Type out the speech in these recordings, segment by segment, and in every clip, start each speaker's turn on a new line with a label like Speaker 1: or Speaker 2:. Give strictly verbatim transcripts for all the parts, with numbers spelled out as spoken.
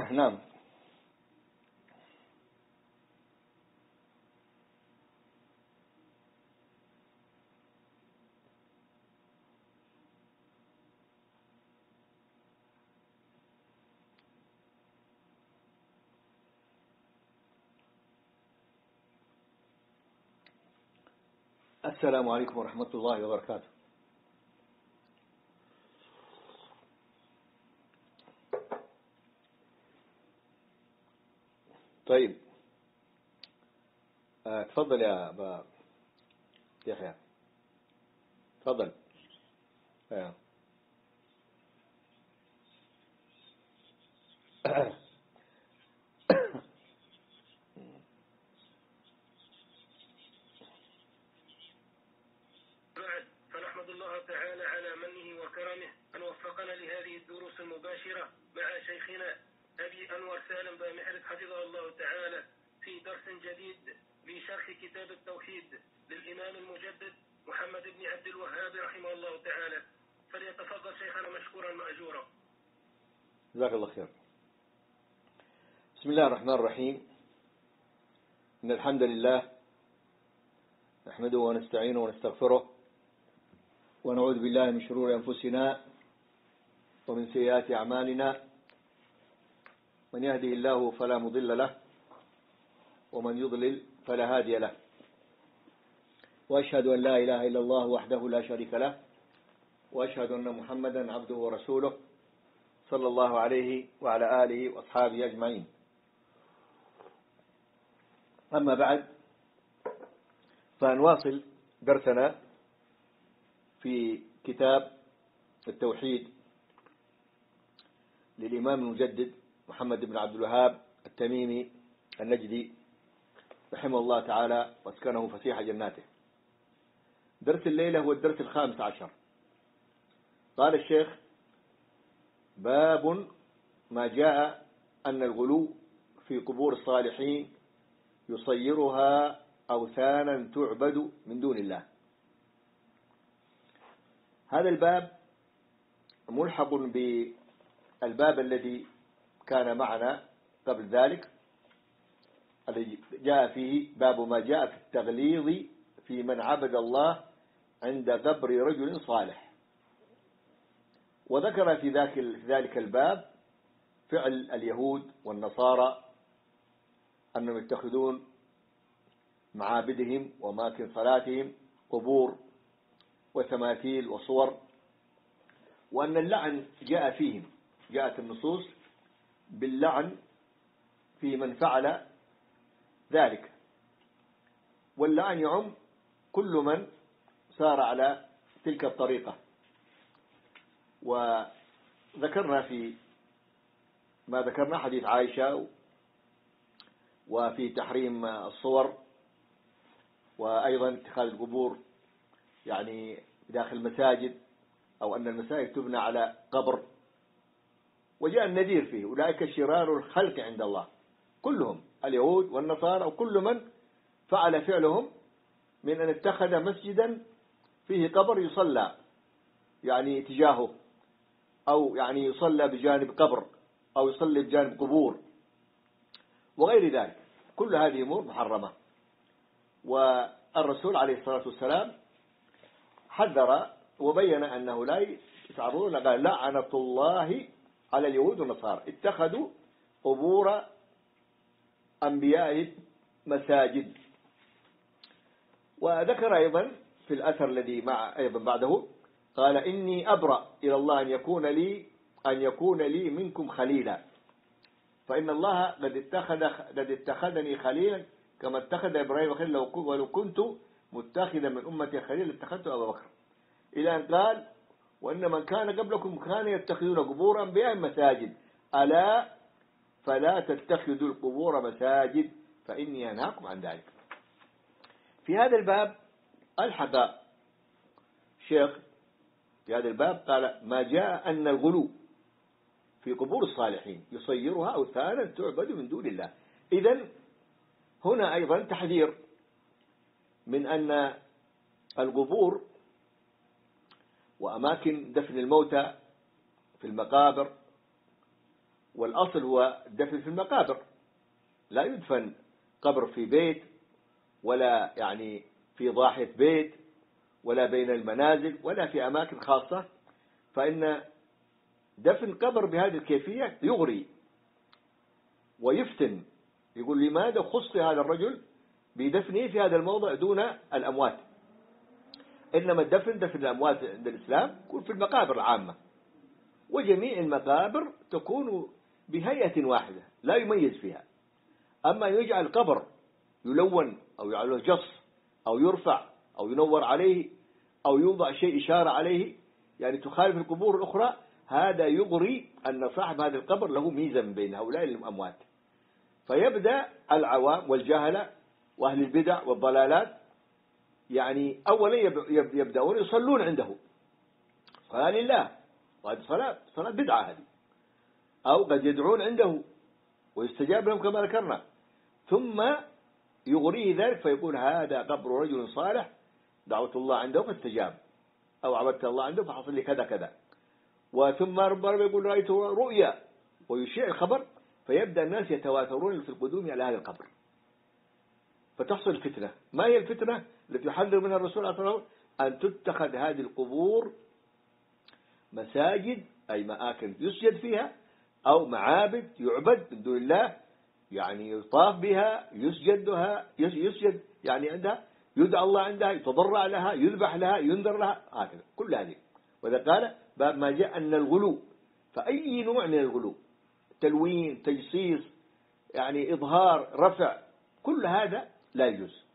Speaker 1: نعم. السلام عليكم ورحمة الله وبركاته. طيب، آه، تفضل يا أبا يحيى، تفضل. آه.
Speaker 2: بعد، فنحمد الله تعالى على منه وكرمه أن وفقنا لهذه الدروس المباشرة مع شيخنا أبي أنور سالم بامحرز حفظه الله تعالى في درس جديد لشرح كتاب التوحيد للإمام المجدد محمد بن عبد الوهاب رحمه الله تعالى. فليتفضل شيخنا مشكورا مأجورا.
Speaker 1: جزاك الله خير. بسم الله الرحمن الرحيم. إن الحمد لله نحمده ونستعينه ونستغفره ونعوذ بالله من شرور أنفسنا ومن سيئات أعمالنا. من يهده الله فلا مضل له ومن يضلل فلا هادي له، وأشهد أن لا إله إلا الله وحده لا شريك له، وأشهد أن محمدا عبده ورسوله صلى الله عليه وعلى آله وأصحابه أجمعين. أما بعد، فنواصل درسنا في كتاب التوحيد للإمام المجدد محمد بن عبد الوهاب التميمي النجدي رحمه الله تعالى واسكنه فسيح جناته. درس الليلة هو الدرس الخامس عشر. قال الشيخ: باب ما جاء أن الغلو في قبور الصالحين يصيرها أوثانا تعبد من دون الله. هذا الباب ملحق بالباب الذي كان معنا قبل ذلك، الذي جاء فيه باب ما جاء في التغليظ في من عبد الله عند قبر رجل صالح. وذكر في ذلك الباب فعل اليهود والنصارى أنهم يتخذون معابدهم وأماكن صلاتهم قبور وتماثيل وصور، وأن اللعن جاء فيهم، جاءت النصوص باللعن في من فعل ذلك، واللعن يعم كل من سار على تلك الطريقة. وذكرنا في ما ذكرنا حديث عائشة، وفي تحريم الصور، وأيضا اتخاذ القبور يعني داخل المساجد، أو أن المساجد تبنى على قبر. وجاء النذير فيه: أولئك شرار الخلق عند الله، كلهم اليهود والنصارى، وكل من فعل فعلهم من أن اتخذ مسجدا فيه قبر يصلى يعني تجاهه، أو يعني يصلى بجانب قبر، أو يصلي بجانب قبور وغير ذلك. كل هذه أمور محرمة. والرسول عليه الصلاة والسلام حذر وبين أنه لا يتعرضون، قال: لعنة الله على اليهود والنصارى اتخذوا قبور أنبيائهم مساجد. وذكر أيضا في الأثر الذي مع أيضا بعده، قال: إني أبرأ إلى الله أن يكون لي أن يكون لي منكم خليلا، فإن الله قد اتخذ قد اتخذني خليلا كما اتخذ إبراهيم خليلا، ولو كنت متخذا من أمتي خليلا اتخذت أبا بكر، إلى أن قال: وإن من كان قبلكم كانوا يتخذون قبور أنبيائهم مساجد، ألا فلا تتخذوا القبور مساجد فإني أنهاكم عن ذلك. في هذا الباب الحق شيخ في هذا الباب قال: ما جاء أن الغلو في قبور الصالحين يصيرها أوثانا تعبد من دون الله. إذن هنا أيضا تحذير من أن القبور وأماكن دفن الموتى في المقابر والأصل هو الدفن في المقابر، لا يدفن قبر في بيت ولا يعني في ضاحية بيت ولا بين المنازل ولا في أماكن خاصة، فإن دفن قبر بهذه الكيفية يغري ويفتن. يقول لماذا خص هذا الرجل بدفنه في هذا الموضع دون الأموات؟ إنما الدفن دفن الأموات عند الإسلام يكون في المقابر العامة، وجميع المقابر تكون بهيئة واحدة لا يميز فيها. أما يجعل قبر يلون أو يعمل جص أو يرفع أو ينور عليه أو يوضع شيء إشارة عليه يعني تخالف القبور الأخرى، هذا يغري أن صاحب هذا القبر له ميزة من بين هؤلاء الأموات. فيبدأ العوام والجهلة وأهل البدع والضلالات يعني أولا يبدأون يصلون عنده صلاة لله، وهذه صلاة صلاة بدعة هذه، أو قد يدعون عنده ويستجاب لهم كما ذكرنا، ثم يغريه ذلك فيقول هذا قبر رجل صالح دعوت الله عنده فاستجاب، أو عبدت الله عنده فحصل لي كذا كذا، وثم ربما يقول رأيت رؤيا ويشيع الخبر، فيبدأ الناس يتواترون في القدوم على هذا القبر، فتحصل الفتنة. ما هي الفتنة التي يحذر منها الرسول عليه الصلاة والسلام؟ أن تتخذ هذه القبور مساجد، أي مآكل يسجد فيها، أو معابد يعبد من دون الله، يعني يطاف بها يسجد لها يسجد يعني عندها، يدعى الله عندها، يتضرع لها، يذبح لها، ينذر لها، هكذا كل هذه. وإذا قال باب ما جاء أن الغلو، فأي نوع من الغلو، تلوين، تجسيس، يعني إظهار، رفع، كل هذا لا يجوز.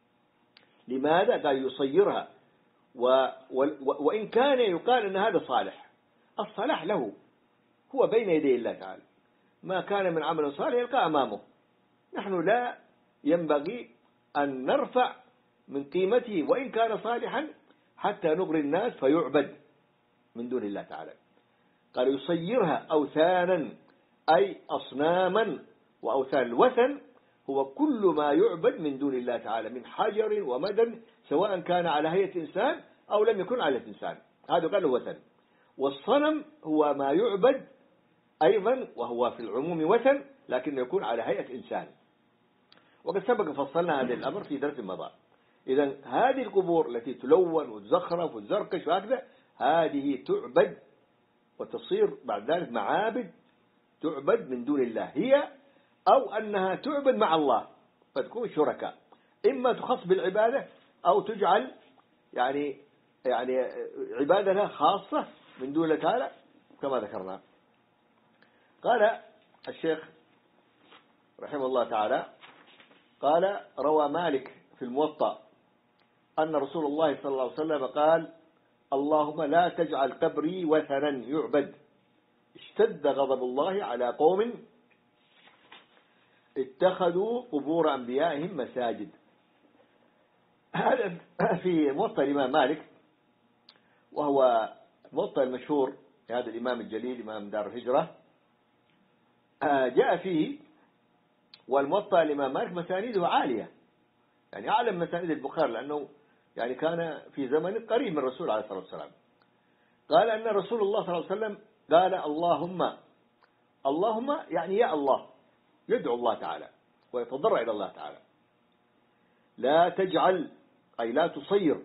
Speaker 1: لماذا؟ قال يصيرها و و وإن كان يقال أن هذا صالح، الصلاح له هو بين يدي الله تعالى، ما كان من عمل صالح يلقى أمامه، نحن لا ينبغي أن نرفع من قيمته وإن كان صالحا حتى نغري الناس فيعبد من دون الله تعالى. قال يصيرها أوثانا، أي أصناما وأوثان. الوثن هو كل ما يعبد من دون الله تعالى من حجر ومدن، سواء كان على هيئة إنسان أو لم يكن على هيئة إنسان، هذا قال وثن. والصنم هو ما يعبد أيضا وهو في العموم وثن، لكن يكون على هيئة إنسان، وقد سبق فصلنا هذا الأمر في درس مضى. إذن هذه القبور التي تلون وتزخرف وتزركش وهكذا، هذه تعبد وتصير بعد ذلك معابد تعبد من دون الله، هي أو أنها تعبد مع الله فتكون شركاء، إما تخص بالعبادة أو تجعل يعني يعني عبادة لها خاصة من دون الله تعالى كما ذكرنا. قال الشيخ رحمه الله تعالى قال روى مالك في الموطأ أن رسول الله صلى الله عليه وسلم قال اللهم لا تجعل قبري وثنا يعبد اشتد غضب الله على قوم اتخذوا قبور أنبيائهم مساجد. هذا في موطأ الإمام مالك، وهو موطأ المشهور هذا الإمام الجليل إمام دار الهجرة، جاء فيه والموطأ الإمام مالك مسانيده عالية، يعني أعلى من مسانيد البخاري، لأنه يعني كان في زمن قريب من الرسول عليه الصلاة والسلام. قال أن رسول الله صلى الله عليه وسلم قال اللهم، اللهم يعني يا الله، يدعو الله تعالى ويتضرع إلى الله تعالى، لا تجعل أي لا تصير،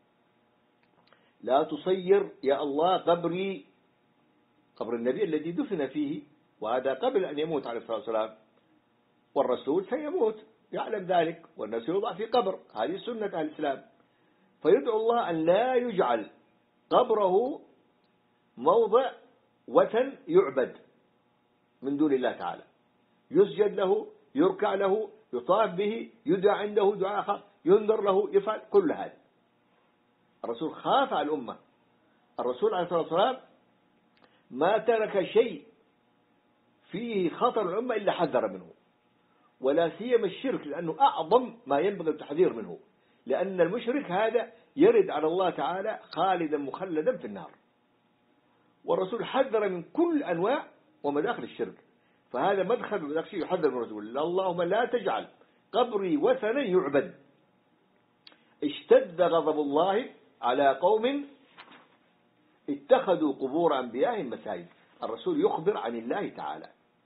Speaker 1: لا تصير يا الله قبري، قبر النبي الذي دفن فيه، وهذا قبل أن يموت عليه الصلاة والسلام، والرسول سيموت يعلم ذلك، والناس يوضع في قبر، هذه سنة أهل الإسلام. فيدعو الله أن لا يجعل قبره موضع وثن يعبد من دون الله تعالى، يسجد له، يركع له، يطاف به، يدعى عنده دعاء آخر، ينذر له، يفعل كل هذا. الرسول خاف على الأمة، الرسول عليه الصلاة والسلام ما ترك شيء فيه خطر الأمة إلا حذر منه، ولا سيما الشرك، لأنه أعظم ما ينبغي التحذير منه، لأن المشرك هذا يرد على الله تعالى خالدا مخلدا في النار، والرسول حذر من كل أنواع ومداخل الشرك، فهذا مدخل من شيء يحذر من الرسول. اللهم لا تجعل قبري وثنا يعبد اشتد غضب الله على قوم اتخذوا قبور أنبيائهم مساجد. الرسول يخبر عن الله تعالى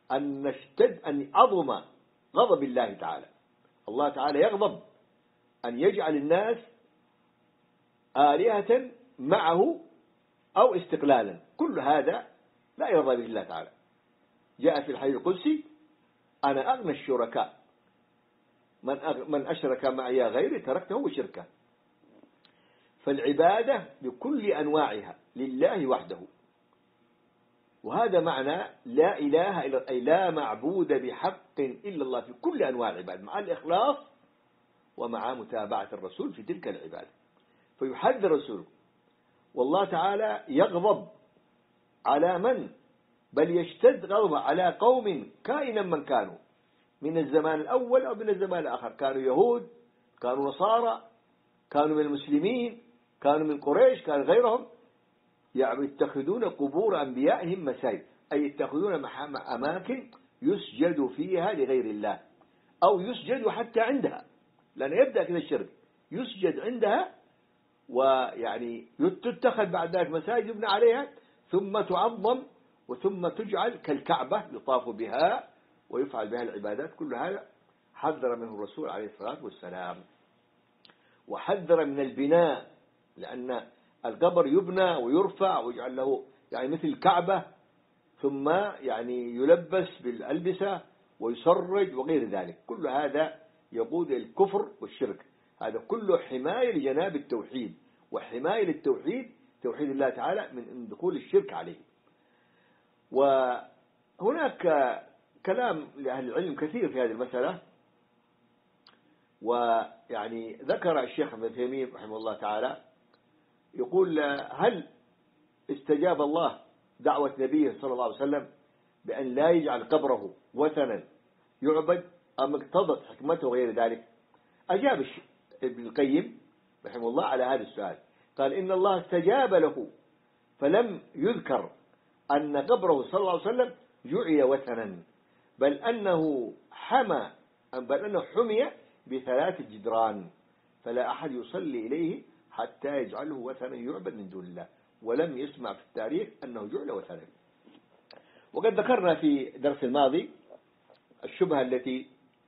Speaker 1: أن اشتد أن عظم غضب الله تعالى. الله تعالى يغضب أن يجعل الناس آلهة معه أو استقلالا، كل هذا لا يرضى به الله تعالى. جاء في الحديث القدسي: أنا أغنى الشركاء، من من أشرك معي غيري تركته وشركه. فالعبادة بكل أنواعها لله وحده، وهذا معنى لا إله إلا أي لا معبود بحق إلا الله في كل أنواع العبادة، مع الإخلاص ومع متابعة الرسول في تلك العبادة. فيحذر الرسول، والله تعالى يغضب على من، بل يشتد غضبه على قوم كائنا من كانوا، من الزمان الأول أو من الزمان الآخر، كانوا يهود، كانوا نصارى، كانوا من المسلمين، كانوا من قريش، كانوا غيرهم، يتخذون قبور أنبيائهم مساجد، أي يتخذون أماكن يسجد فيها لغير الله، أو يسجد حتى عندها، لأن يبدأ كذا الشرك، يسجد عندها، ويعني تتخذ بعد ذلك مساجد يبنى عليها، ثم تعظم، وثم تجعل كالكعبة يطاف بها ويفعل بها العبادات. كل هذا حذر منه الرسول عليه الصلاة والسلام. وحذر من البناء، لأن القبر يبنى ويرفع ويجعل له يعني مثل الكعبة، ثم يعني يلبس بالألبسة ويسرج وغير ذلك. كل هذا يقود إلى الكفر والشرك. هذا كله حماية لجناب التوحيد، وحماية للتوحيد، توحيد الله تعالى، من دخول الشرك عليه. وهناك كلام لأهل العلم كثير في هذه المسألة، ويعني ذكر الشيخ ابن تيمية رحمه الله تعالى يقول: هل استجاب الله دعوة نبيه صلى الله عليه وسلم بأن لا يجعل قبره وثنا يعبد، أم اقتضت حكمته غير ذلك؟ أجاب ابن القيم رحمه الله على هذا السؤال، قال: إن الله استجاب له، فلم يذكر أن قبره صلى الله عليه وسلم جعل وثنا، بل أنه حمى بل أنه حمي بثلاث جدران، فلا أحد يصلي إليه حتى يجعله وثنا يعبد من دون الله، ولم يسمع في التاريخ أنه جعل وثنا. وقد ذكرنا في درس الماضي الشبهة التي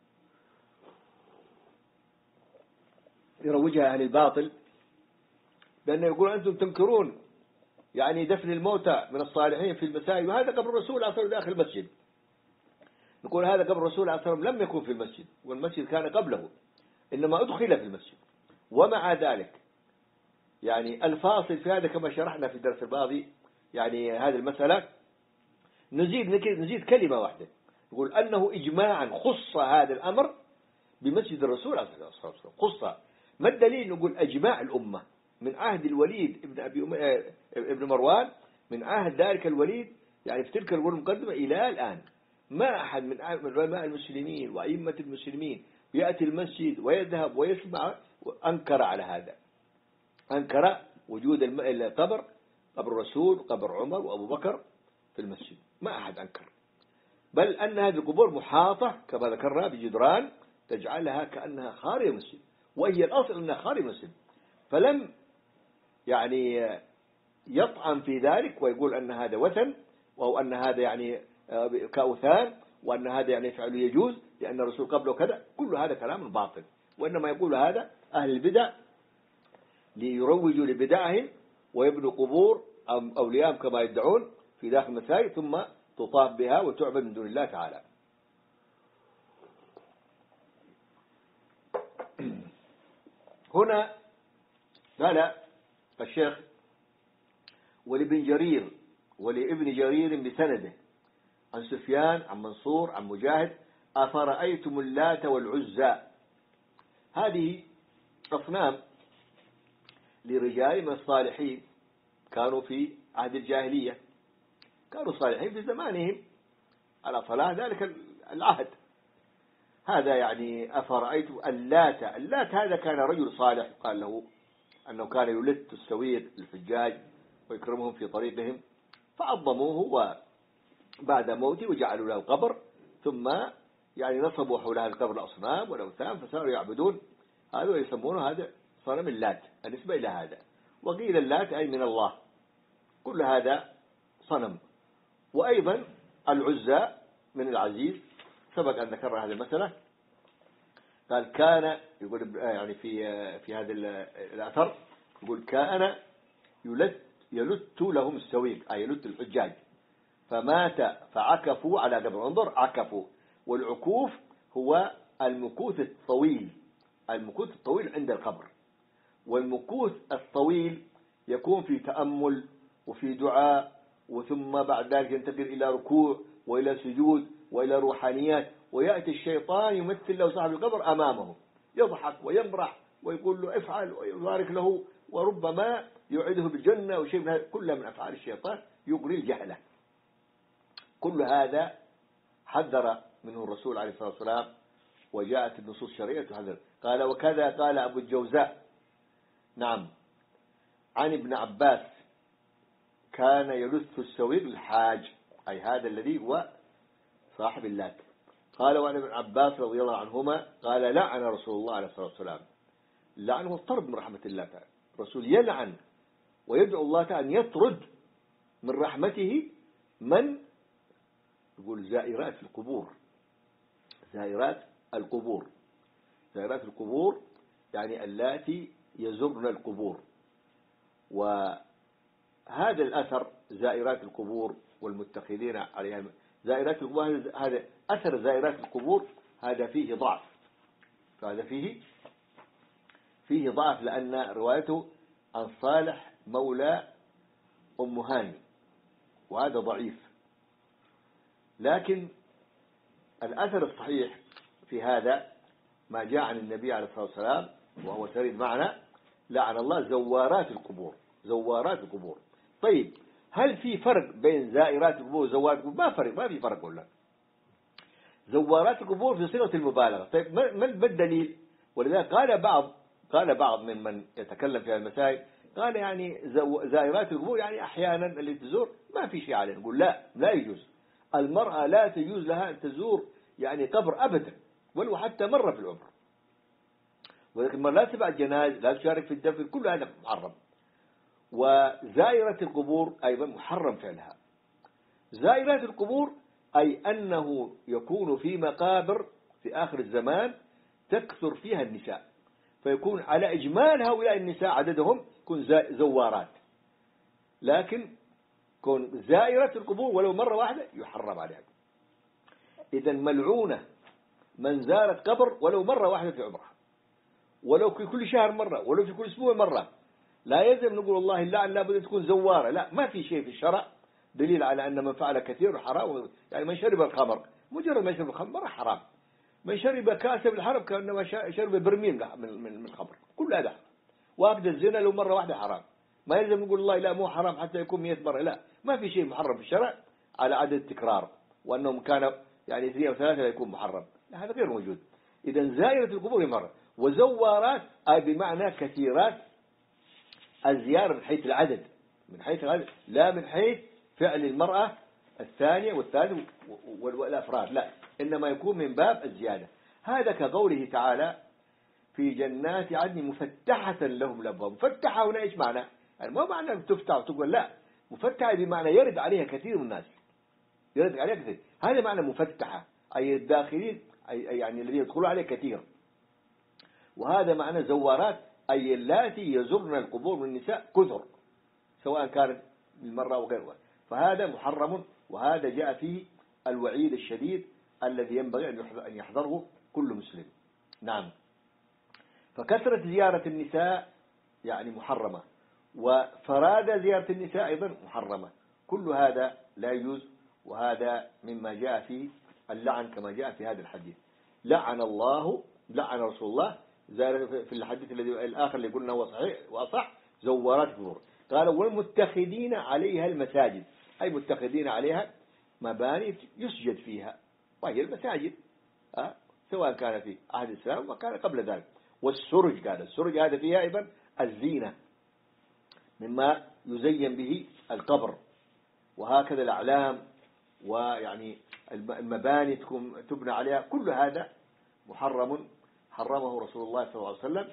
Speaker 1: يروجها أهل الباطل، لأنه يقول: أنتم تنكرون يعني دفن الموتى من الصالحين في المساجد، وهذا قبر الرسول عليه الصلاة والسلام داخل المسجد. نقول: هذا قبر الرسول عليه الصلاة والسلام لم يكن في المسجد، والمسجد كان قبله، إنما أدخل في المسجد. ومع ذلك يعني الفاصل في هذا كما شرحنا في الدرس الماضي، يعني هذه المسألة نزيد نزيد كلمة واحدة، نقول أنه إجماعا خص هذا الأمر بمسجد الرسول عليه الصلاة والسلام، خص. ما الدليل؟ نقول: أجماع الأمة من عهد الوليد ابن أبي أم... ابن مروان، من عهد ذلك الوليد يعني في تلك القرون المقدمة إلى الآن، ما أحد من علماء المسلمين وأئمة المسلمين يأتي المسجد ويذهب ويسمع أنكر على هذا، أنكر وجود القبر، قبر الرسول، قبر عمر وأبو بكر في المسجد، ما أحد أنكر، بل أن هذه القبور محاطة كما ذكرنا بجدران تجعلها كأنها خارج المسجد، وهي الأصل أنها خارج المسجد. فلم يعني يطعن في ذلك ويقول أن هذا وثن، أو أن هذا يعني كأوثان، وأن هذا يعني فعله يجوز لأن الرسول قبله كذا. كل هذا كلام باطل، وإنما يقول هذا أهل البدع ليروجوا لبدعهم ويبنوا قبور أولياءهم كما يدعون في داخل المساجد، ثم تطاف بها وتعبد من دون الله تعالى. هنا قال الشيخ: ولابن جرير ولابن جرير بسنده عن سفيان عن منصور عن مجاهد: أفرأيتم اللات والعزى. هذه أصنام لرجال من الصالحين كانوا في عهد الجاهلية، كانوا صالحين في زمانهم على صلاة ذلك العهد. هذا يعني أفرأيتم اللات. اللات هذا كان رجل صالح، قال له أنه كان يلت السوير للحجاج ويكرمهم في طريقهم، فعظموه وبعد موته وجعلوا له القبر، ثم يعني نصبوا حول هذا القبر الأصنام والأوثان، فصاروا يعبدون هذا ويسمونه هذا صنم اللات النسبة إلى هذا. وقيل اللات أي من الله، كل هذا صنم. وأيضا العزى من العزيز، سبق أن ذكرنا هذه المسألة. قال كان يقول يعني في في هذا الأثر يقول كان يلت يلت لهم السويق، أي يلت الحجاج، فمات فعكفوا على قبر. انظر، عكفوا، والعكوف هو المكوث الطويل، المكوث الطويل عند القبر. والمكوث الطويل يكون في تأمل وفي دعاء، وثم بعد ذلك ينتقل إلى ركوع وإلى سجود وإلى روحانيات، ويأتي الشيطان يمثل له صاحب القبر أمامه، يضحك ويمرح ويقول له افعل ويبارك له، وربما يوعده بالجنة وشيء من هذا، كلها من أفعال الشيطان يغري الجهلة. كل هذا حذر منه الرسول عليه الصلاة والسلام، وجاءت النصوص الشرعية تحذر. قال وكذا قال أبو الجوزاء نعم عن ابن عباس كان يلث السويق الحاج، أي هذا الذي هو صاحب اللات. قال وعن ابن عباس رضي الله عنهما قال لعن رسول الله عليه الصلاة والسلام. اللعن هو الطرد من رحمة الله تعالى، الرسول يلعن ويدعو الله تعالى أن يطرد من رحمته من يقول زائرات القبور. زائرات القبور، زائرات القبور يعني اللاتي يزرن القبور. وهذا الأثر زائرات القبور والمتخذين عليها زائرات القبور، هذا أثر زائرات القبور هذا فيه ضعف، فهذا فيه فيه ضعف لأن روايته عن صالح مولى أم هاني، وهذا ضعيف. لكن الأثر الصحيح في هذا ما جاء عن النبي عليه الصلاة والسلام، وهو سريد معنا لعن الله زوارات القبور، زوارات القبور. طيب هل في فرق بين زائرات القبور وزوارات القبور؟ ما فرق، ما في فرق ولا. زوارات القبور في صيغة المبالغة. طيب ما الدليل؟ ولذلك قال بعض قال بعض ممن يتكلم في المسائل قال يعني زائرات القبور يعني أحيانا اللي تزور ما في شيء عليه. نقول لا، لا يجوز. المرأة لا تجوز لها أن تزور يعني قبر أبدا، ولو حتى مرة في العمر. ولكن المرأة لا تبع الجنائز، لا تشارك في الدفن، كل هذا محرم. وزائرة القبور أيضا محرم فعلها. زائرات القبور أي أنه يكون في مقابر في آخر الزمان تكثر فيها النساء، فيكون على إجمال هؤلاء النساء عددهم يكون زوارات. لكن كون زائرة القبور ولو مرة واحدة يحرم عليها. إذا ملعونة من زارت قبر ولو مرة واحدة في عمرها، ولو في كل شهر مرة، ولو في كل أسبوع مرة. لا يلزم نقول والله اللعن لابد أن تكون زوارة، لا، ما في شيء في الشرع دليل على أن من فعل كثير حرام. يعني من شرب الخمر، مجرد ما يشرب الخمر حرام. من شرب كاسة بالحرب كأنما شرب برميل من الخمر، كل هذا. وأبدا الزنا لو مرة واحدة حرام. ما يلزم نقول الله لا مو حرام حتى يكون مئة مرة، لا، ما في شيء محرم في الشرع على عدد التكرار، وأنهم كان يعني اثنين أو ثلاثة لا يكون محرم، هذا غير موجود. إذا زائرة القبور مرة، وزوارات أي بمعنى كثيرات الزيارة من حيث العدد، من حيث العدد لا من حيث فعل المرأة الثانية والثالث والأفراد، لا، إنما يكون من باب الزيادة. هذا كقوله تعالى في جنات عدن مفتحة لهم الأبواب. مفتحة هنا إيش معنى؟ يعني ما معنى أن تفتح وتقول، لا، مفتحة بمعنى يرد عليها كثير من الناس، يرد عليها كثير، هذا معنى مفتحة، أي الداخلين، أي يعني الذين يدخلوا عليه كثير. وهذا معنى زوارات أي اللاتي يزرن القبور من النساء كثر، سواء كانت المرة وغيرها. فهذا محرم، وهذا جاء فيه الوعيد الشديد الذي ينبغي أن يحذره كل مسلم. نعم. فكثرة زيارة النساء يعني محرمة، وفراد زيارة النساء أيضا محرمة. كل هذا لا يجوز، وهذا مما جاء فيه اللعن كما جاء في هذا الحديث. لعن الله، لعن رسول الله في الحديث الذي الآخر اللي قلنا هو صحيح وأصح زوارات القبور. قال والمتخذين عليها المساجد، أي متخذين عليها مباني يسجد فيها، وهي المساجد، أه؟ سواء كان في عهد الإسلام وكان قبل ذلك. والسرج، قال السرج هذا فيها أيضا الزينة مما يزين به القبر، وهكذا الأعلام، ويعني المباني تبنى عليها، كل هذا محرم حرمه رسول الله صلى الله عليه وسلم،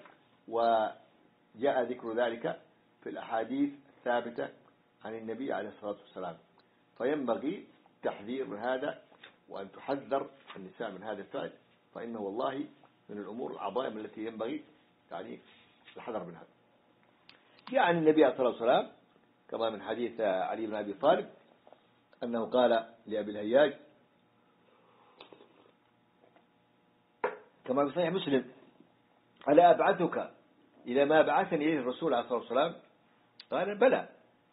Speaker 1: وجاء ذكر ذلك في الأحاديث الثابتة عن النبي عليه الصلاة والسلام. فينبغي تحذير من هذا، وأن تحذر النساء من هذا الفعل، فإنه والله من الأمور العظائم التي ينبغي يعني الحذر منها. جاء عن النبي صلى الله عليه وسلم كما من حديث علي بن أبي طالب أنه قال لأبي الهياج كما في صحيح مسلم: ألا أبعثك إلى ما بعثني إليه الرسول عليه الصلاة والسلام؟ قال: بلى.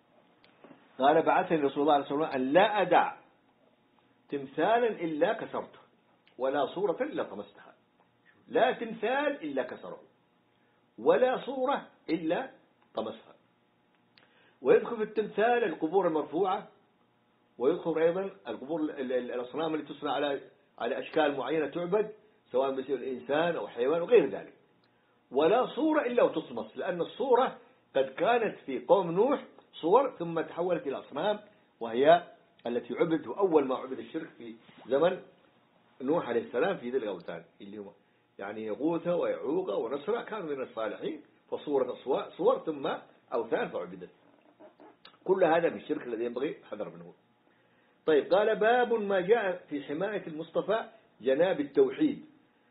Speaker 1: قال: بعثني رسول الله عليه الصلاة والسلام أن لا أدع تمثالا إلا كسرته ولا صورة إلا طمستها. لا تمثال إلا كسره ولا صورة إلا طمسها. ويدخل في التمثال القبور المرفوعة، ويدخل أيضا القبور الأصنام التي تصنع على على أشكال معينة تعبد، سواء مثل الإنسان أو حيوان وغير ذلك. ولا صورة إلا وتصمس، لأن الصورة قد كانت في قوم نوح صور ثم تحولت إلى أصنام، وهي التي عبدت أول ما عبد الشرك في زمن نوح عليه السلام في ذي الأوثان اللي هم يعني يغوث ويعوق ونسرة كانوا من الصالحين، فصورة صور ثم أوثان فعبدت. كل هذا من الشرك الذي ينبغي الحذر منه. طيب، قال: باب ما جاء في حماية المصطفى جناب التوحيد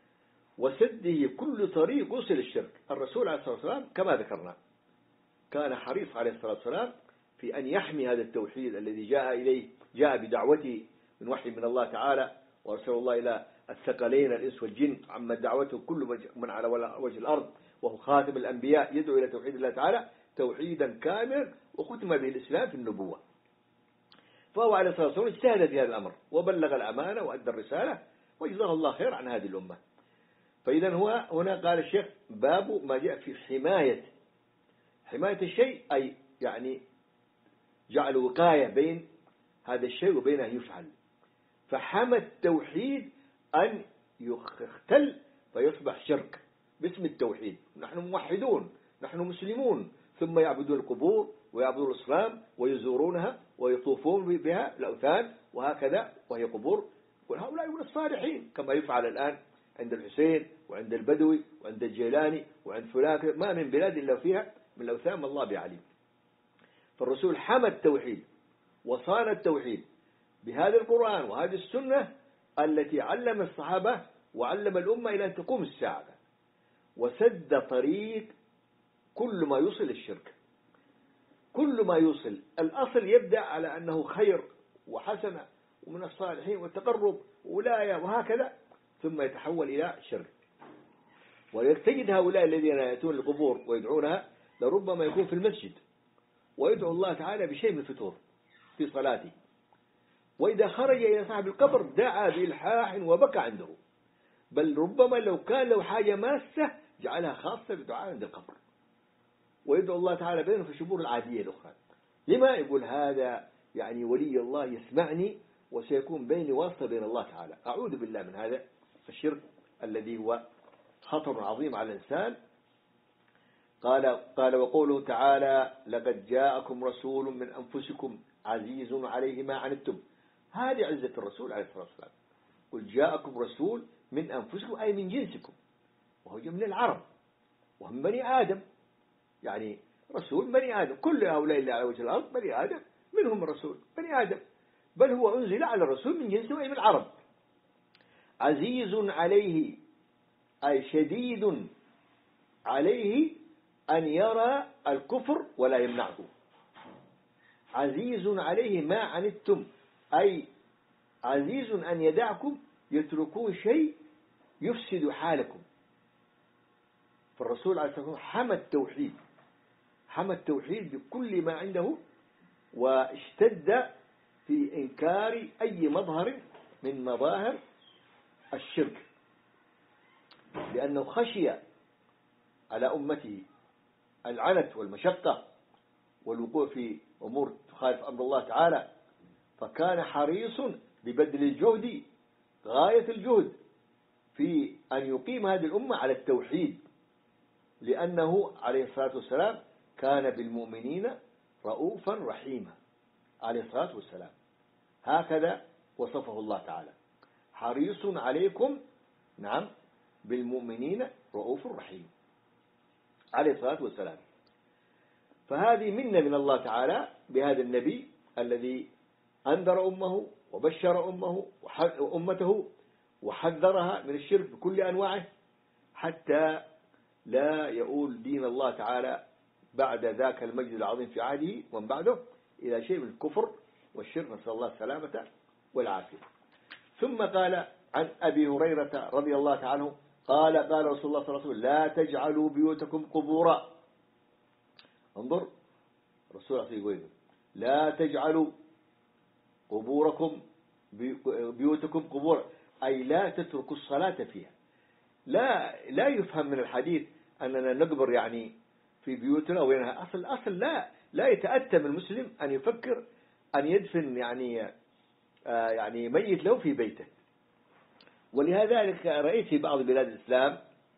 Speaker 1: وسده كل طريق وصل الشرك. الرسول عليه الصلاة والسلام كما ذكرنا كان حريص عليه الصلاة والسلام في أن يحمي هذا التوحيد الذي جاء إليه، جاء بدعوته من وحي من الله تعالى، وأرسل الله إلى الثقلين الإنس والجن، عما دعوته كل من على وجه الأرض، وهو خاتم الأنبياء يدعو إلى توحيد الله تعالى توحيدا كاملا، وختم به الإسلام في النبوة. فهو عليه الصلاة والسلام اجتهد في هذا الأمر وبلغ الأمانة وأدى الرسالة، وجزاه الله خير عن هذه الأمة. فإذا هو هنا قال الشيخ: باب ما جاء في حماية حماية الشيء، أي يعني جعل وقاية بين هذا الشيء وبين أن يفعل. فحمى التوحيد أن يختل فيصبح شرك باسم التوحيد. نحن موحدون، نحن مسلمون، ثم يعبدون القبور ويعبدون الأصنام ويزورونها ويطوفون بها الأوثان وهكذا، وهي قبور، وهؤلاء من الصالحين كما يفعل الآن عند الحسين وعند البدوي وعند الجيلاني وعند فلان. ما من بلاد إلا فيها من الأوثان الله بعليم. فالرسول حمى التوحيد وصان التوحيد بهذا القرآن وهذه السنة التي علم الصحابة وعلم الأمة إلى أن تقوم الساعة، وسد طريق كل ما يوصل الشرك. كل ما يوصل الأصل يبدأ على أنه خير وحسنة ومن الصالحين والتقرب وولاية وهكذا، ثم يتحول إلى شرك. ويتجد هؤلاء الذين يأتون القبور ويدعونها لربما يكون في المسجد ويدعو الله تعالى بشيء من الفتور في صلاته، وإذا خرج إلى صاحب القبر دعا بإلحاح وبكى عنده، بل ربما لو كان له حاجة ماسة جعلها خاصة بدعاء عند القبر، ويدعو الله تعالى بينه في الشبور العادية الأخرى. لما يقول هذا؟ يعني ولي الله يسمعني وسيكون بيني واسطة بين الله تعالى. أعوذ بالله من هذا الشرك الذي هو خطر عظيم على الإنسان. قال قال وقوله تعالى: لقد جاءكم رسول من أنفسكم عزيز عليه ما عنتم. هذه عزة الرسول عليه الصلاة والسلام. قل جاءكم رسول من أنفسكم أي من جنسكم، وهو من العرب وهم بني آدم، يعني رسول بني آدم. كل هؤلاء اللي على وجه الأرض بني آدم، منهم الرسول بني آدم، بل هو أنزل على الرسول من جنسه أي من العرب. عزيز عليه أي شديد عليه أن يرى الكفر ولا يمنعه. عزيز عليه ما عنتم أي عزيز أن يدعكم يتركون شيء يفسد حالكم. فالرسول عليه الصلاة والسلام حمى التوحيد، حمى التوحيد بكل ما عنده، واشتد في إنكار أي مظهر من مظاهر الشرك، لأنه خشي على أمته العنت والمشقة والوقوع في أمور تخالف أمر الله تعالى، فكان حريص ببذل الجهد غاية الجهد في أن يقيم هذه الأمة على التوحيد، لأنه عليه الصلاة والسلام كان بالمؤمنين رؤوفا رحيما عليه الصلاة والسلام. هكذا وصفه الله تعالى: حريص عليكم نعم بالمؤمنين رؤوف رحيم عليه الصلاة والسلام. فهذه منة من الله تعالى بهذا النبي الذي أنذر أمه وبشر أمه وأمته وحذرها من الشرك بكل أنواعه حتى لا يؤول دين الله تعالى بعد ذاك المجد العظيم في عهده ومن بعده إلى شيء من الكفر والشرك، نسأل الله السلامة والعافية. ثم قال عن أبي هريرة رضي الله تعالى عنه قال قال رسول الله صلى الله عليه وسلم لا تجعلوا بيوتكم قبورا. انظر رسول الله يقول لا تجعلوا قبوركم بيوتكم قبورا، أي لا تتركوا الصلاة فيها. لا لا يفهم من الحديث أننا نقبر يعني في بيوتنا وينها. أصل أصل لا لا يتأتم المسلم أن يفكر أن يدفن يعني آه يعني ميت له في بيته. ولهذا رأيت في بعض بلاد الإسلام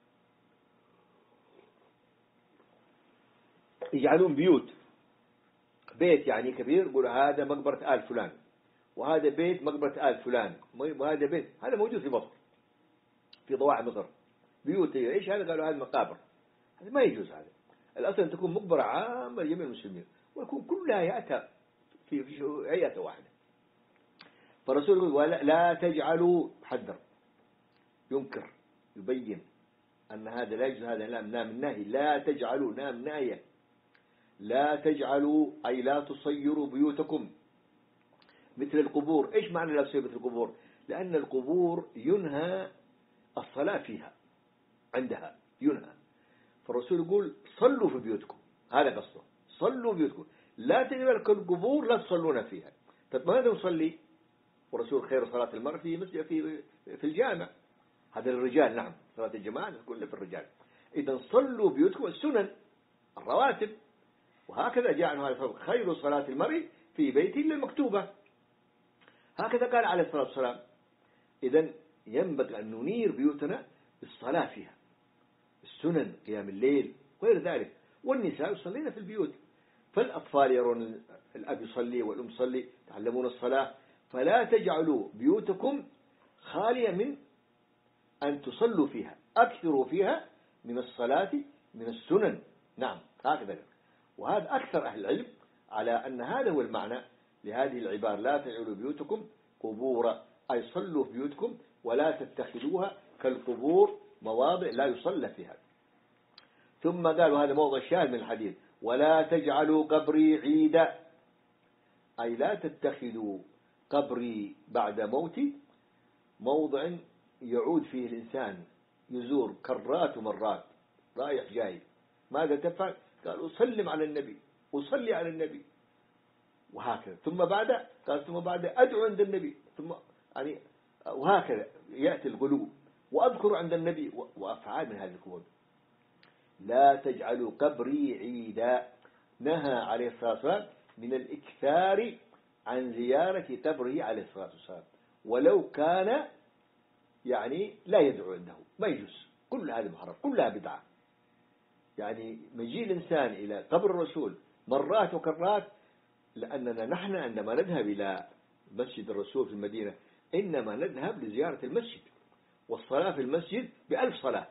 Speaker 1: يجعلون بيوت بيت يعني كبير، يقول هذا مقبرة آل فلان، وهذا بيت مقبرة آل فلان، وهذا بيت. هذا موجود في مصر في ضواحي مصر بيوت ايش هذا؟ قالوا هذه مقابر. هذا ما يجوز. هذا الأصل أن تكون مقبرة عامة لجميع المسلمين ويكون كلها يأتى في هيئة واحدة. فالرسول يقول لا تجعلوا، حذر ينكر يبين أن هذا لا يجوز، هذا لا نام النهي، لا تجعلوا نام ناهية، لا تجعلوا أي لا تصيروا بيوتكم مثل القبور. إيش معنى لا تصيروا مثل القبور؟ لأن القبور ينهى الصلاة فيها، عندها ينهى. فالرسول يقول صلوا في بيوتكم، هذا قصده، صلوا بيوتكم، لا تجعلوا القبور لا تصلون فيها. طيب ماذا نصلي؟ ورسول خير صلاة المرء في مسجد في في الجامع، هذا للرجال، نعم صلاة الجماعة كلها في الرجال. إذا صلوا بيوتكم السنن الرواتب، وهكذا جاء عنه هذا خير صلاة المرء في بيته إلا المكتوبة، هكذا قال عليه الصلاة والسلام. إذا ينبغي أن ننير بيوتنا بالصلاة فيها، السنن قيام الليل وغير ذلك. والنساء يصلين في البيوت، فالأطفال يرون الأب يصلي والأم تصلي، تعلمون الصلاة. فلا تجعلوا بيوتكم خالية من أن تصلوا فيها، أكثروا فيها من الصلاة من السنن. نعم هكذا. وهذا أكثر أهل العلم على أن هذا هو المعنى لهذه العبارة لا تجعلوا بيوتكم قبورا، أي صلوا في بيوتكم ولا تتخذوها كالقبور مواضع لا يصلى فيها. ثم قالوا هذا موضع شاهد من الحديث ولا تجعلوا قبري عيدا، أي لا تتخذوا قبري بعد موتي موضع يعود فيه الإنسان يزور كرات ومرات رايح جاي. ماذا تفعل؟ قال أسلم على النبي، أصلي على النبي، وهكذا. ثم بعد قال ثم بعد أدعو عند النبي، ثم يعني وهكذا يأتي الغلو وأذكر عند النبي وأفعال من هذه القبور. لا تجعلوا قبري عيدا، نهى عليه الصلاة والسلام من الإكثار عن زيارة قبره عليه الصلاة والسلام، ولو كان يعني لا يدعو عنده ما يجوز. كل هذا محرم، كلها بدعة. يعني مجيء الإنسان إلى قبر الرسول مرات وكرات، لأننا نحن عندما نذهب إلى مسجد الرسول في المدينة إنما نذهب لزيارة المسجد، والصلاة في المسجد بألف صلاة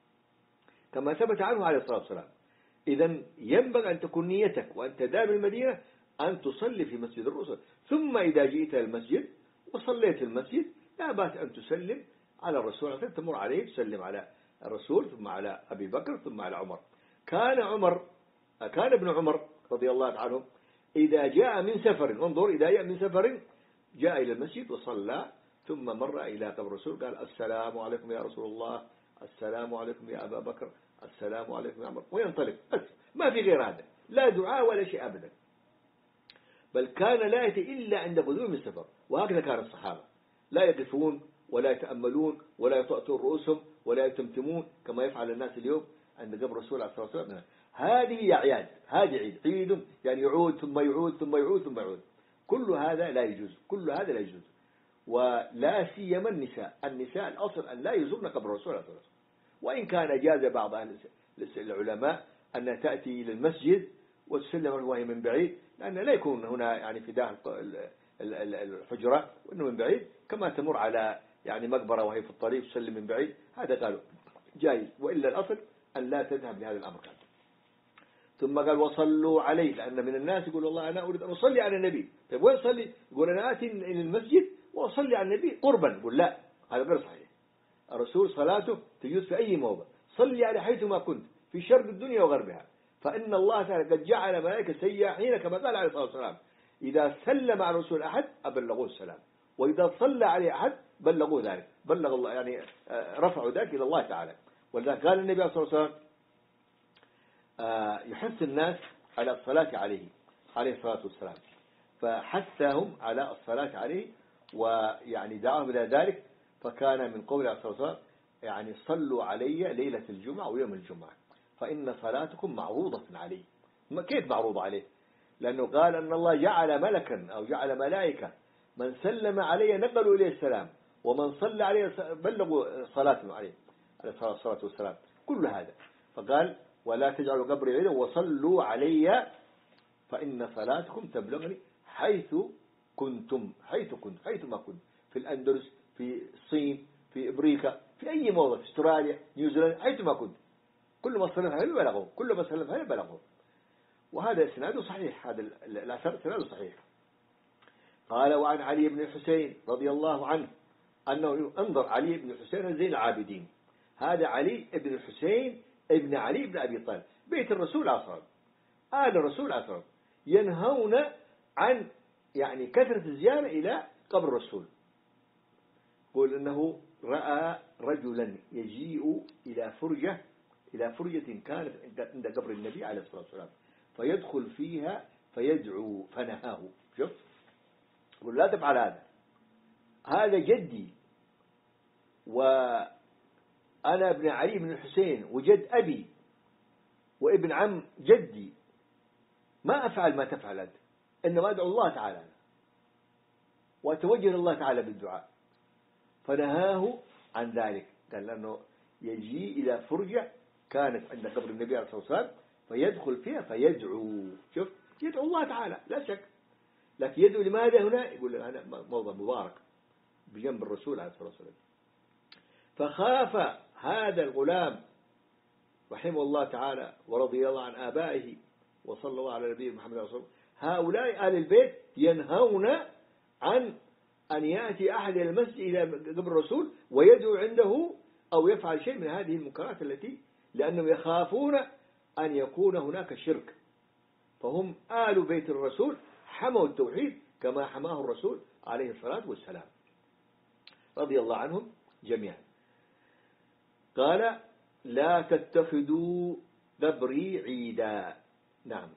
Speaker 1: كما ثبت عنه عليه الصلاة والسلام. إذن ينبغي أن تكون نيتك وأنت ذاهب المدينة أن تصلي في مسجد الرسول، ثم إذا جئت المسجد وصليت المسجد لا بأس أن تسلم على الرسول، تمر عليه تسلم على الرسول ثم على أبي بكر ثم على عمر. كان عمر كان ابن عمر رضي الله عنه إذا جاء من سفر، انظر إذا جاء من سفر جاء إلى المسجد وصلى ثم مر إلى قبر الرسول قال السلام عليكم يا رسول الله، السلام عليكم يا أبا بكر، السلام عليكم يا عمر، وينطلق بس، ما في غير هذا، لا دعاء ولا شيء أبدا. بل كان لا يأتي إلا عند قدوم السفر، وهكذا كان الصحابة لا يقفون ولا يتأملون ولا يطأطون رؤوسهم ولا يتمتمون كما يفعل الناس اليوم عند قبر الرسول عليه الصلاة والسلام. هذه أعياد، هذه عيد عيد يعني يعود ثم يعود ثم يعود ثم يعود، كل هذا لا يجوز، كل هذا لا يجوز. ولا سيما النساء، النساء الأصل أن لا يزورن قبر الرسول عليه الصلاة والسلام، وإن كان جاز بعض العلماء أن تأتي إلى المسجد وتسلم وهي من بعيد، لأن لا يكون هنا يعني في داخل الحجرة وإنه من بعيد، كما تمر على يعني مقبرة وهي في الطريق تسلم من بعيد، هذا قالوا جائز، وإلا الأصل أن لا تذهب لهذا الأمر. ثم قال وصلوا عليه، لأن من الناس يقول والله أنا أريد أن أصلي على النبي. طيب وين صلي؟ يقول أنا آتي إلى المسجد وأصلي على النبي قربا. يقول لا، هذا غير صحيح. الرسول صلاته تجوز في أي موضع، صلي على حيثما كنت في شرق الدنيا وغربها، فإن الله تعالى قد جعل ملائكة سياحين كما قال عليه الصلاة والسلام إذا سلم على الرسول أحد أبلغوه السلام، وإذا صلى عليه أحد بلغوه ذلك، بلغ الله يعني رفعوا ذلك إلى الله تعالى. ولذلك قال النبي صلى الله عليه وسلم يحث الناس على الصلاة عليه عليه الصلاة والسلام، فحثهم على الصلاة عليه ويعني دعاهم إلى ذلك. فكان من قول عليه الصلاة والسلام يعني صلوا علي ليلة الجمعة ويوم الجمعة فإن صلاتكم معروضة عليه. كيف معروضة عليه؟ لأنه قال أن الله جعل ملكا أو جعل ملائكة من سلم عليه نقلوا إليه السلام، ومن صلى عليه بلغوا صلاته عليه عليه الصلاة والسلام، كل هذا. فقال ولا تجعلوا قبري عيدا وصلوا علي فإن صلاتكم تبلغني حيث كنتم، حيث كنت حيث ما كنت، في الأندلس، في الصين، في أمريكا، في أي موضع، في استراليا، نيوزيلندا، حيث ما كنت، كل ما صلى عليه بلغه، كل ما سلم عليه بلغه. وهذا إسناده صحيح، هذا الأثر إسناده صحيح. قال وعن علي بن الحسين رضي الله عنه أنه انظر علي بن الحسين زين العابدين، هذا علي بن الحسين ابن علي بن أبي طالب بيت الرسول عليه الصلاة والسلام، آل الرسول عليه الصلاة والسلام، ينهون عن يعني كثرة الزيارة إلى قبر الرسول. يقول أنه رأى رجلا يجيء إلى فرجة إلى فرجة كانت عند قبر النبي عليه الصلاة والسلام فيدخل فيها فيدعو فنهاه. شوف يقول لا تفعل هذا، هذا جدي وأنا ابن علي بن الحسين وجد أبي وابن عم جدي، ما أفعل ما تفعل أنت، إنما أدعو الله تعالى وأتوجه الله تعالى بالدعاء. فنهاه عن ذلك، قال لأنه يجي إلى فرجة كانت عند قبر النبي عليه الصلاة والسلام فيدخل فيها فيدعو. شوف يدعو الله تعالى لا شك، لكن يدعو لماذا هنا؟ يقول هذا موضع مبارك بجنب الرسول عليه الصلاة والسلام. فخاف هذا الغلام رحمه الله تعالى ورضي الله عن آبائه وصلى الله على نبيه محمد رسول الله، هؤلاء آل البيت ينهون عن أن يأتي أحد إلى المسجد إلى قبر الرسول ويدعو عنده أو يفعل شيء من هذه المنكرات التي، لأنهم يخافون أن يكون هناك شرك، فهم آل بيت الرسول حموا التوحيد كما حماه الرسول عليه الصلاة والسلام رضي الله عنهم جميعا. قال لا تتخذوا قبري عيدا. نعم،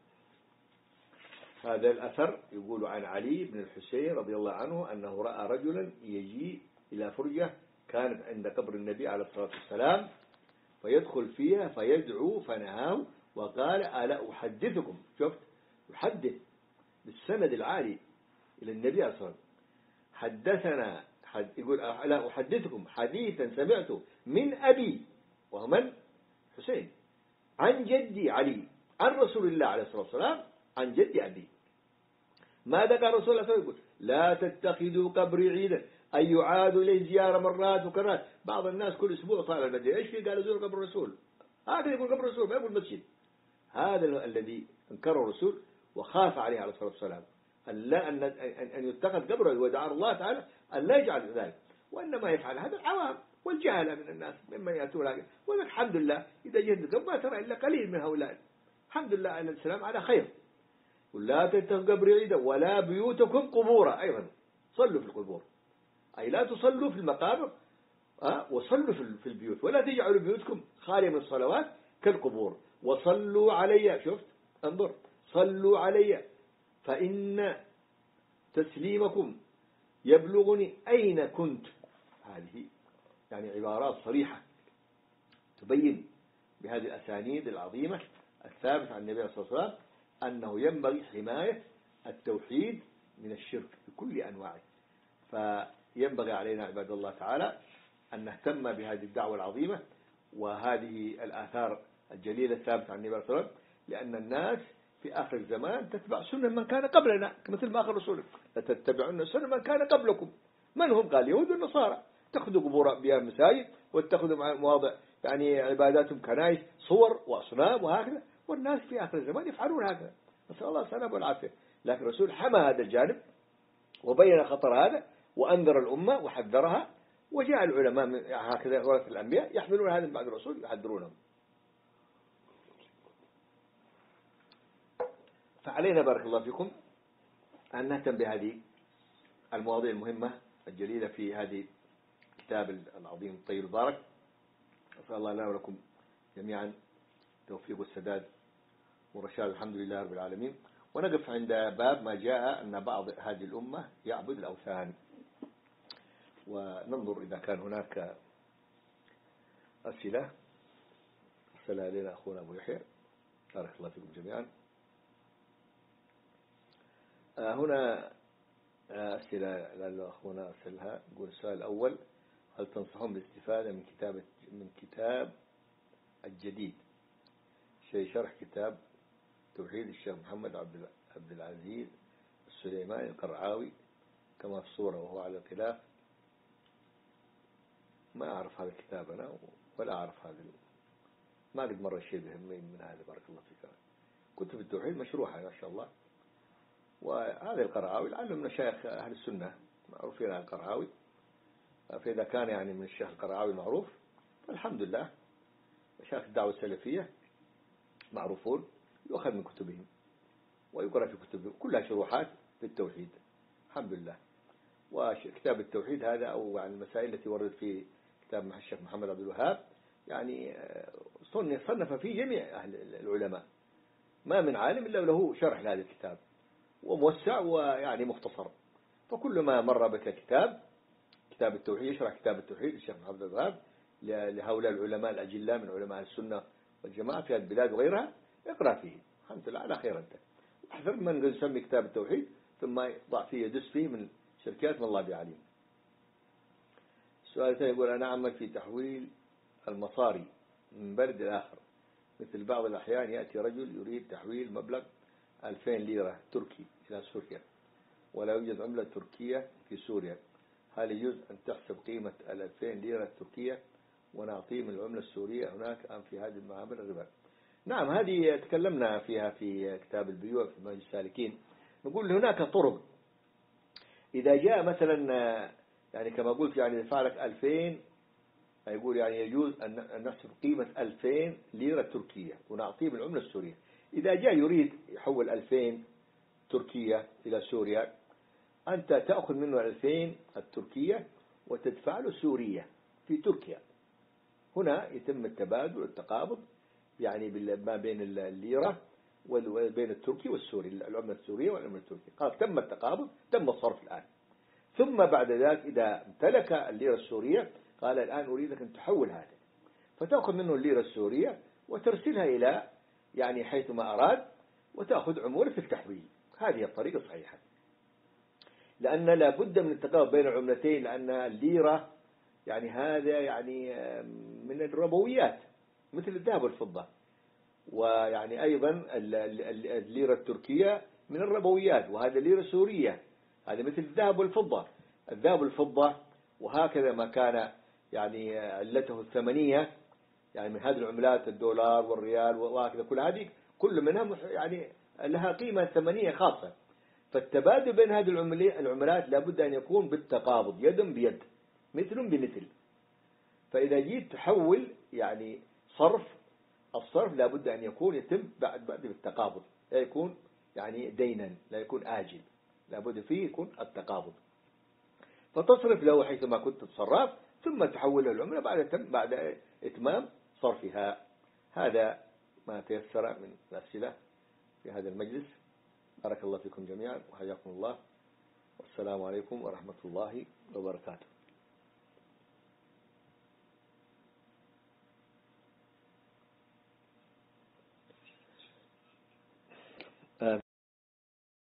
Speaker 1: هذا الأثر يقول عن علي بن الحسين رضي الله عنه أنه رأى رجلا يجي إلى فرجة كانت عند قبر النبي عليه الصلاة والسلام فيدخل فيها فيدعو فنهاه وقال ألا أحدثكم، شفت يحدث بالسند العالي إلى النبي عليه الصلاة والسلام، حدثنا حد يقول ألا أحدثكم حديثا سمعته من أبي وهو من حسين عن جدي علي عن رسول الله عليه الصلاة والسلام عن جدي أبي. ماذا قال رسول الله صلى الله عليه وسلم؟ لا تتخذوا قبري عيدا، أي يعادوا إليه زيارة مرات وكرات. بعض الناس كل أسبوع طالع المدينة، إيش في؟ قال زور قبر الرسول، هذا يقول قبر الرسول ما يقول مسجد. هذا الذي انكره الرسول وخاف عليه عليه الصلاة والسلام أن لا أن أن يتخذ قبره، ودعا الله تعالى أن لا يجعل ذلك، وإنما يفعل هذا العوام والجهلة من الناس ممن يأتون هذا. والحمد لله إذا جهد ما ترى إلا قليل من هؤلاء، الحمد لله أن السلام على خير. ولا تتخذوا قبري عيدا ولا بيوتكم قبورا، أيضا صلوا في القبور، أي لا تصلوا في المقابر أه؟ وصلوا في البيوت، ولا تجعلوا بيوتكم خالية من الصلوات كالقبور. وصلوا علي، شفت انظر صلوا علي فإن تسليمكم يبلغني أين كنت. هذه يعني عبارات صريحة تبين بهذه الأسانيد العظيمة الثابتة عن النبي صلى الله عليه وسلم أنه ينبغي حماية التوحيد من الشرك بكل أنواعه. فينبغي علينا عباد الله تعالى أن نهتم بهذه الدعوة العظيمة وهذه الآثار الجليلة الثابتة عن النبي صلى الله عليه وسلم، لأن الناس في آخر الزمان تتبع سنة من كان قبلنا، مثل ما آخر رسوله لتتبعون سنة من كان قبلكم. من هم؟ قال يهود والنصارى، اتخذوا قبور أنبياء مساجد واتخذوا مواضع يعني عباداتهم كنائس صور وأصنام وهكذا، والناس في آخر الزمان يفعلون هكذا، نسأل الله السلامة والعافية. لكن الرسول حمى هذا الجانب وبين خطر هذا وأنذر الأمة وحذرها، وجاء العلماء هكذا ورثة الأنبياء يحملون هذا بعد الرسول يحذرونهم. فعلينا بارك الله فيكم أن نهتم بهذه المواضيع المهمة الجليلة في هذه الكتاب العظيم الطيب البارك. أسأل الله لنا ولكم جميعا التوفيق والسداد والرشاد، الحمد لله رب العالمين. ونقف عند باب ما جاء أن بعض هذه الأمة يعبد الأوثان، وننظر إذا كان هناك أسئلة. أرسل إلينا أخونا أبو يحيى، بارك الله فيكم جميعا. هنا أسئلة لعل أخونا أرسلها. يقول السؤال الأول: هل تنصحون بالاستفادة من كتاب من كتاب الجديد شيء شرح كتاب توحيد الشيخ محمد عبد العزيز السليماني القرعاوي كما في الصورة وهو على الخلاف؟ ما أعرف هذا الكتاب أنا ولا أعرف هذا، ما قد مر شيء بهم من هذا. بارك الله فيك. كتب التوحيد مشروحة ما شاء الله. وهذا القرعاوي لعله من مشايخ أهل السنة معروفين عن القرعاوي، فإذا كان يعني من الشيخ القرعاوي معروف فالحمد لله. مشايخ الدعوة السلفية معروفون، يؤخذ من كتبهم ويقرأ في كتبهم، كلها شروحات في التوحيد الحمد لله. وكتاب التوحيد هذا أو عن المسائل التي وردت في كتاب الشيخ محمد عبد الوهاب يعني صنف فيه جميع أهل العلماء، ما من عالم إلا له شرح لهذا الكتاب وموسع ويعني مختصر. فكل ما مر بك كتاب كتاب التوحيد يشرح كتاب التوحيد الشيخ محمد عبد الوهاب لهؤلاء العلماء الأجلاء من علماء السنة والجماعة في هذه البلاد وغيرها، اقرأ فيه الحمد لله على خير. أنت احذر من يسمي كتاب التوحيد ثم يضع فيه يدس فيه من شركات من الله بعليم. السؤال الثاني يقول: أنا أعمل في تحويل المصاري من بلد الآخر، مثل بعض الأحيان يأتي رجل يريد تحويل مبلغ ألفين ليرة تركي إلى سوريا ولا يوجد عملة تركية في سوريا، هل يجوز أن تحسب قيمة الألفين ليرة التركية ونعطيه من العملة السورية هناك أم في هذه المعاملة الربا؟ نعم، هذه تكلمنا فيها في كتاب البيوع في منهج السالكين. نقول هناك طرق. إذا جاء مثلا يعني كما قلت يعني يدفع لك ألفين، يقول يعني يجوز أن نحسب قيمة ألفين ليرة تركية ونعطيه بالعملة السورية. إذا جاء يريد يحول ألفين تركية إلى سوريا، أنت تأخذ منه ألفين التركية وتدفع له سورية في تركيا. هنا يتم التبادل والتقابض يعني ما بين الليرة وبين التركي والسوري، العملة السورية والعملة التركية. قال تم التقابض، تم الصرف الآن. ثم بعد ذلك إذا امتلك الليرة السورية قال الآن أريدك أن تحول هذا، فتأخذ منه الليرة السورية وترسلها إلى يعني حيثما أراد وتأخذ عمولة في التحويل. هذه الطريقة الصحيحة، لأن لا بد من التقابض بين العملتين، لأن الليرة يعني هذا يعني من الربويات مثل الذهب والفضة، ويعني أيضا الليرة التركية من الربويات، وهذا الليرة السورية هذا مثل الذهب والفضة. الذهب والفضة وهكذا ما كان يعني علته الثمنية يعني من هذه العملات الدولار والريال وهكذا، كل هذه كل منها يعني لها قيمة ثمنية خاصة. فالتبادل بين هذه العملات لابد أن يكون بالتقابض يد بيد مثل بمثل. فإذا جيت تحول يعني صرف، الصرف لابد أن يكون يتم بعد بعد بالتقابض، لا يكون يعني دينا، لا يكون آجل، لابد فيه يكون التقابض. فتصرف له حيثما كنت تتصرف ثم تحول له العملة بعد تم بعد إتمام صرفها. هذا ما تيسر من الأسئلة في هذا المجلس. بارك الله فيكم جميعا وحياكم الله، والسلام عليكم ورحمة الله وبركاته.